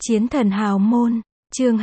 Chiến thần hào môn, chương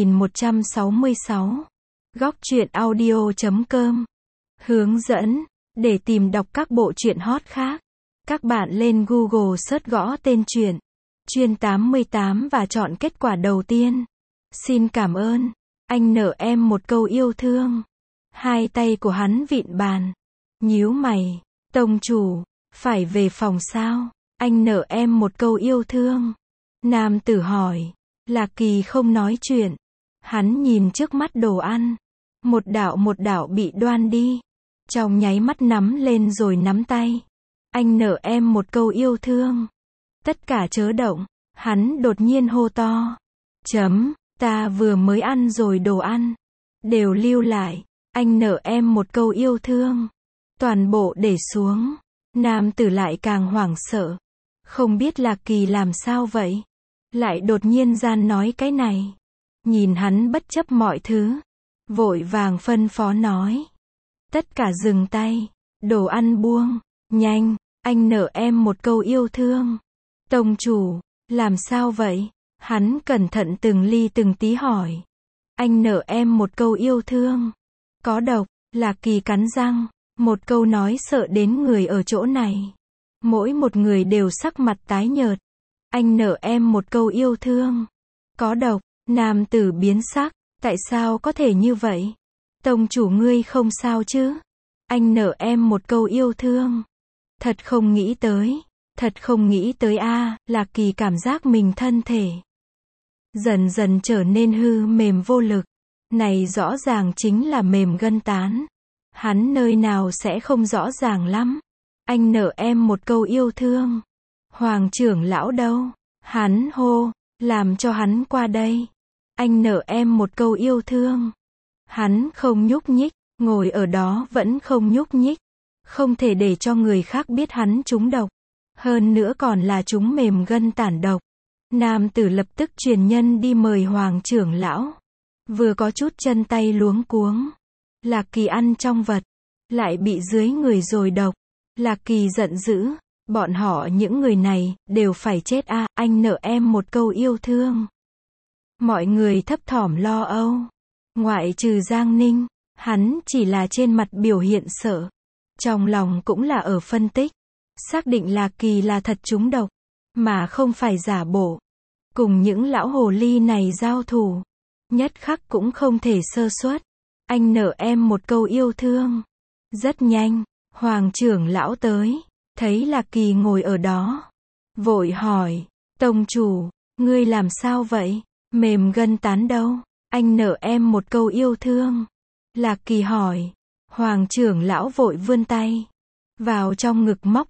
2166. Góc truyện audio.com. Hướng dẫn, để tìm đọc các bộ truyện hot khác, các bạn lên Google search gõ tên truyện Chuyên 88 và chọn kết quả đầu tiên. Xin cảm ơn. Anh nợ em một câu yêu thương. Hai tay của hắn vịn bàn, nhíu mày. Tông chủ, phải về phòng sao? Anh nợ em một câu yêu thương. Nam tử hỏi. Lạc Kỳ không nói chuyện. Hắn nhìn trước mắt đồ ăn. Một đạo bị đoan đi. Trong nháy mắt nắm lên rồi nắm tay. Anh nợ em một câu yêu thương. Tất cả chớ động. Hắn đột nhiên hô to. Ta vừa mới ăn rồi đồ ăn. Đều lưu lại. Anh nợ em một câu yêu thương. Toàn bộ để xuống. Nam tử lại càng hoảng sợ. Không biết Lạc Kỳ làm sao vậy? Lại đột nhiên gian nói cái này. Nhìn hắn bất chấp mọi thứ. Vội vàng phân phó nói. Tất cả dừng tay. Đồ ăn buông. Nhanh, anh nợ em một câu yêu thương. Tông chủ, làm sao vậy? Hắn cẩn thận từng ly từng tí hỏi. Anh nợ em một câu yêu thương. Có độc. Lạc Kỳ cắn răng. Một câu nói sợ đến người ở chỗ này. Mỗi một người đều sắc mặt tái nhợt. Anh nợ em một câu yêu thương. Có độc. Nam tử biến sắc. Tại sao có thể như vậy? Tông chủ ngươi không sao chứ? Anh nợ em một câu yêu thương. Thật không nghĩ tới a. Lạc Kỳ cảm giác mình thân thể dần dần trở nên hư mềm vô lực. Này rõ ràng chính là mềm gân tán. Hắn nơi nào sẽ không rõ ràng lắm. Anh nợ em một câu yêu thương. Hoàng trưởng lão đâu? Hắn hô, làm cho hắn qua đây. Anh nợ em một câu yêu thương. Hắn không nhúc nhích, ngồi ở đó vẫn không nhúc nhích. Không thể để cho người khác biết hắn trúng độc. Hơn nữa còn là trúng mềm gân tản độc. Nam tử lập tức truyền nhân đi mời Hoàng trưởng lão. Vừa có chút chân tay luống cuống. Lạc Kỳ ăn trong vật, lại bị dưới người rồi độc. Lạc Kỳ giận dữ. Bọn họ những người này, đều phải chết a. Anh nợ em một câu yêu thương. Mọi người thấp thỏm lo âu. Ngoại trừ Giang Ninh, hắn chỉ là trên mặt biểu hiện sợ. Trong lòng cũng là ở phân tích. Xác định Lạc Kỳ là thật trúng độc, mà không phải giả bộ. Cùng những lão hồ ly này giao thủ, nhất khắc cũng không thể sơ suất. Anh nợ em một câu yêu thương. Rất nhanh, Hoàng trưởng lão tới. Thấy Lạc Kỳ ngồi ở đó. Vội hỏi. Tông chủ, ngươi làm sao vậy? Mềm gân tán đâu? Anh nợ em một câu yêu thương. Lạc Kỳ hỏi. Hoàng trưởng lão vội vươn tay. Vào trong ngực móc.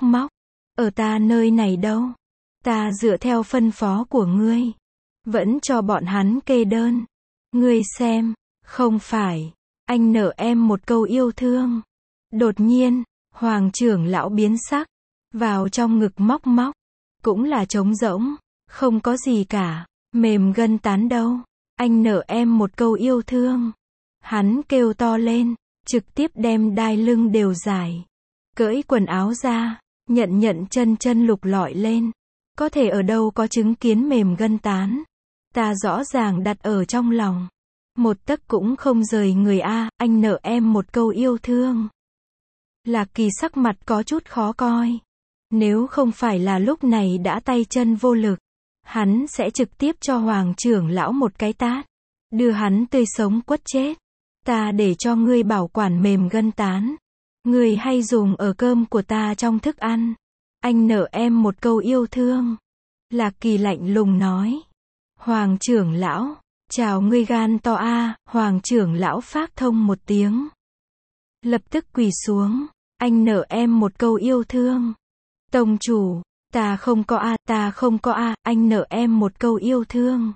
Ở ta nơi này đâu? Ta dựa theo phân phó của ngươi. Vẫn cho bọn hắn kê đơn. Ngươi xem. Không phải. Anh nợ em một câu yêu thương. Đột nhiên, Hoàng trưởng lão biến sắc. Vào trong ngực móc. Cũng là trống rỗng. Không có gì cả. Mềm gân tán đâu? Anh nợ em một câu yêu thương. Hắn kêu to lên. Trực tiếp đem đai lưng đều giải. Cởi quần áo ra. Nhận chân lục lọi lên. Có thể ở đâu có chứng kiến mềm gân tán. Ta rõ ràng đặt ở trong lòng. Một tấc cũng không rời người a. Anh nợ em một câu yêu thương. Lạc Kỳ sắc mặt có chút khó coi. Nếu không phải là lúc này đã tay chân vô lực, hắn sẽ trực tiếp cho Hoàng trưởng lão một cái tát. Đưa hắn tươi sống quất chết. Ta để cho ngươi bảo quản mềm gân tán. Ngươi hay dùng ở cơm của ta trong thức ăn. Anh nợ em một câu yêu thương. Lạc Kỳ lạnh lùng nói. Hoàng trưởng lão, chào ngươi gan to a. Hoàng trưởng lão phác thông một tiếng. Lập tức quỳ xuống. Anh nợ em một câu yêu thương. Tông chủ, ta không có a. Anh nợ em một câu yêu thương.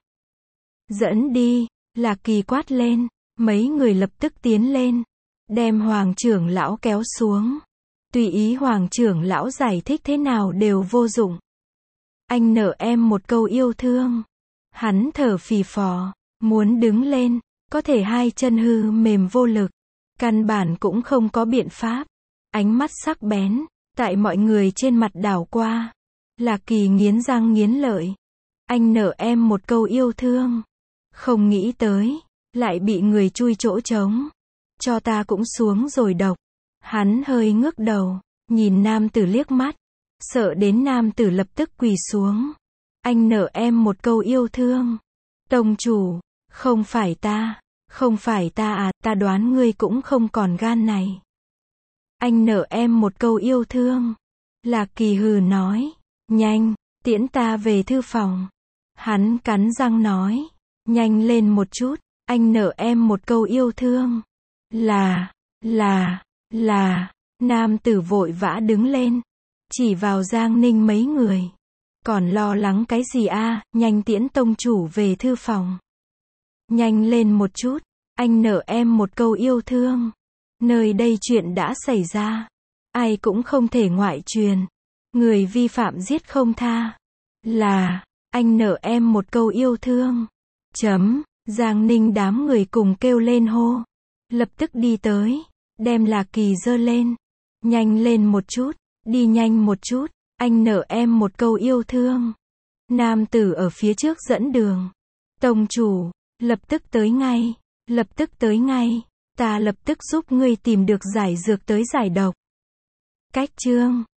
Dẫn đi. Lạc Kỳ quát lên. Mấy người lập tức tiến lên. Đem Hoàng trưởng lão kéo xuống. Tùy ý Hoàng trưởng lão giải thích thế nào đều vô dụng. Anh nợ em một câu yêu thương. Hắn thở phì phò. Muốn đứng lên. Có thể hai chân hư mềm vô lực. Căn bản cũng không có biện pháp. Ánh mắt sắc bén. Tại mọi người trên mặt đảo qua. Lạc Kỳ nghiến răng nghiến lợi. Anh nợ em một câu yêu thương. Không nghĩ tới, lại bị người chui chỗ trống. Cho ta cũng xuống rồi độc. Hắn hơi ngước đầu, nhìn nam tử liếc mắt. Sợ đến nam tử lập tức quỳ xuống. Anh nợ em một câu yêu thương. Tông chủ, không phải ta à, ta đoán ngươi cũng không còn gan này. Anh nợ em một câu yêu thương. Lạc Kỳ hừ nói, nhanh, tiễn ta về thư phòng. Hắn cắn răng nói, nhanh lên một chút, anh nợ em một câu yêu thương. Là, nam tử vội vã đứng lên, chỉ vào Giang Ninh mấy người. Còn lo lắng cái gì a, nhanh tiễn tông chủ về thư phòng. Nhanh lên một chút, anh nợ em một câu yêu thương. Nơi đây chuyện đã xảy ra, ai cũng không thể ngoại truyền. Người vi phạm giết không tha. Anh nợ em một câu yêu thương. Giang Ninh đám người cùng kêu lên hô. Lập tức đi tới, đem Lạc Kỳ giơ lên. Nhanh lên một chút, đi nhanh một chút, anh nợ em một câu yêu thương. Nam tử ở phía trước dẫn đường. Tông chủ, lập tức tới ngay, ta lập tức giúp ngươi tìm được giải dược tới giải độc. Cách chương